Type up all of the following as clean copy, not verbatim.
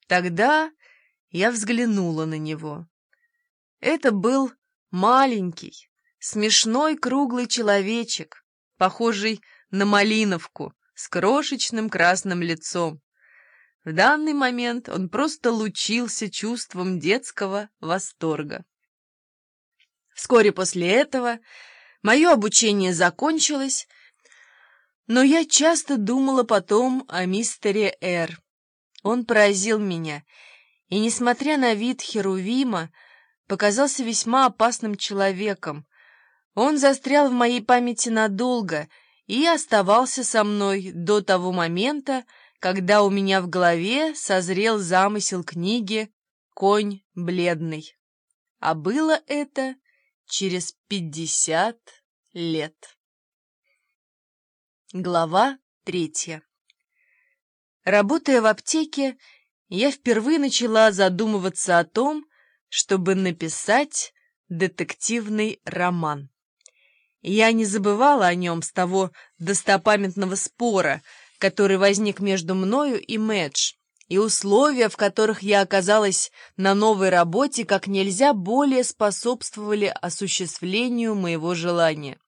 Тогда я взглянула на него. Это был маленький, смешной круглый человечек, похожий на малиновку, с крошечным красным лицом. В данный момент он просто лучился чувством детского восторга. Вскоре после этого мое обучение закончилось, но я часто думала потом о мистере Р. Он поразил меня, и, несмотря на вид херувима, показался весьма опасным человеком. Он застрял в моей памяти надолго и оставался со мной до того момента, когда у меня в голове созрел замысел книги «Конь бледный». А было это через 50 лет. Глава 3. Работая в аптеке, я впервые начала задумываться о том, чтобы написать детективный роман. Я не забывала о нем с того достопамятного спора, который возник между мною и Мэдж, и условия, в которых я оказалась на новой работе, как нельзя более способствовали осуществлению моего желания.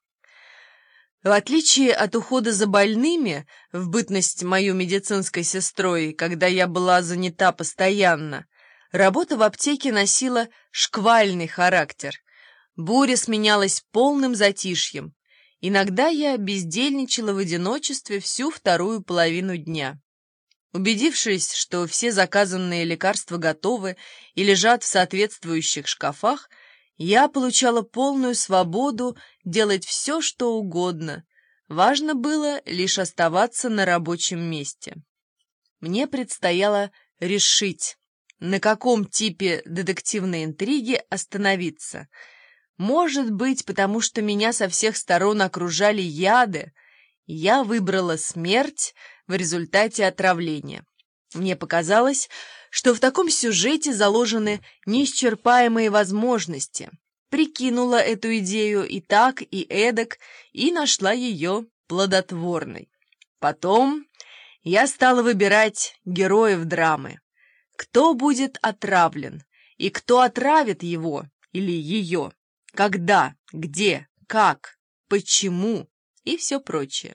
В отличие от ухода за больными, в бытность мою медицинской сестрой, когда я была занята постоянно, работа в аптеке носила шквальный характер. Буря сменялась полным затишьем. Иногда я бездельничала в одиночестве всю вторую половину дня. Убедившись, что все заказанные лекарства готовы и лежат в соответствующих шкафах, я получала полную свободу делать все, что угодно. Важно было лишь оставаться на рабочем месте. Мне предстояло решить, на каком типе детективной интриги остановиться. Может быть, потому что меня со всех сторон окружали яды, я выбрала смерть в результате отравления. Мне показалось, что в таком сюжете заложены неисчерпаемые возможности. Прикинула эту идею и так, и эдак, и нашла ее плодотворной. Потом я стала выбирать героев драмы. Кто будет отравлен, и кто отравит его или ее, когда, где, как, почему и все прочее.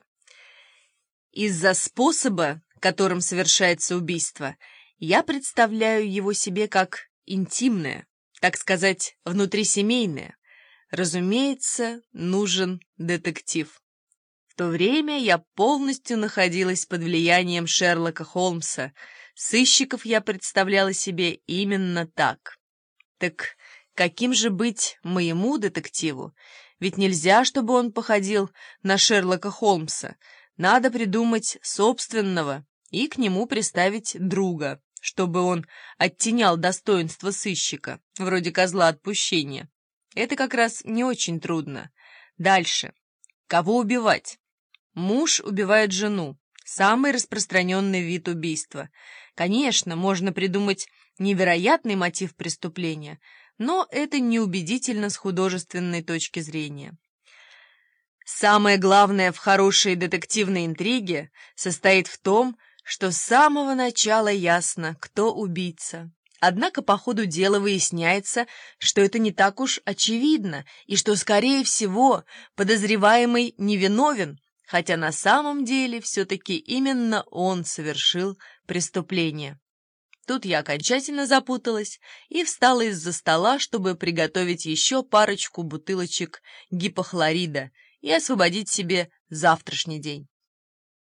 Из-за способа, которым совершается убийство, я представляю его себе как интимное, так сказать, внутрисемейное. Разумеется, нужен детектив. В то время я полностью находилась под влиянием Шерлока Холмса. Сыщиков я представляла себе именно так. Так каким же быть моему детективу? Ведь нельзя, чтобы он походил на Шерлока Холмса. Надо придумать собственного и к нему приставить друга, чтобы он оттенял достоинство сыщика, вроде козла отпущения. Это как раз не очень трудно. Дальше. Кого убивать? Муж убивает жену. Самый распространенный вид убийства. Конечно, можно придумать невероятный мотив преступления, но это неубедительно с художественной точки зрения. Самое главное в хорошей детективной интриге состоит в том, что с самого начала ясно, кто убийца. Однако по ходу дела выясняется, что это не так уж очевидно, и что, скорее всего, подозреваемый невиновен, хотя на самом деле все-таки именно он совершил преступление. Тут я окончательно запуталась и встала из-за стола, чтобы приготовить еще парочку бутылочек гипохлорида и освободить себе завтрашний день.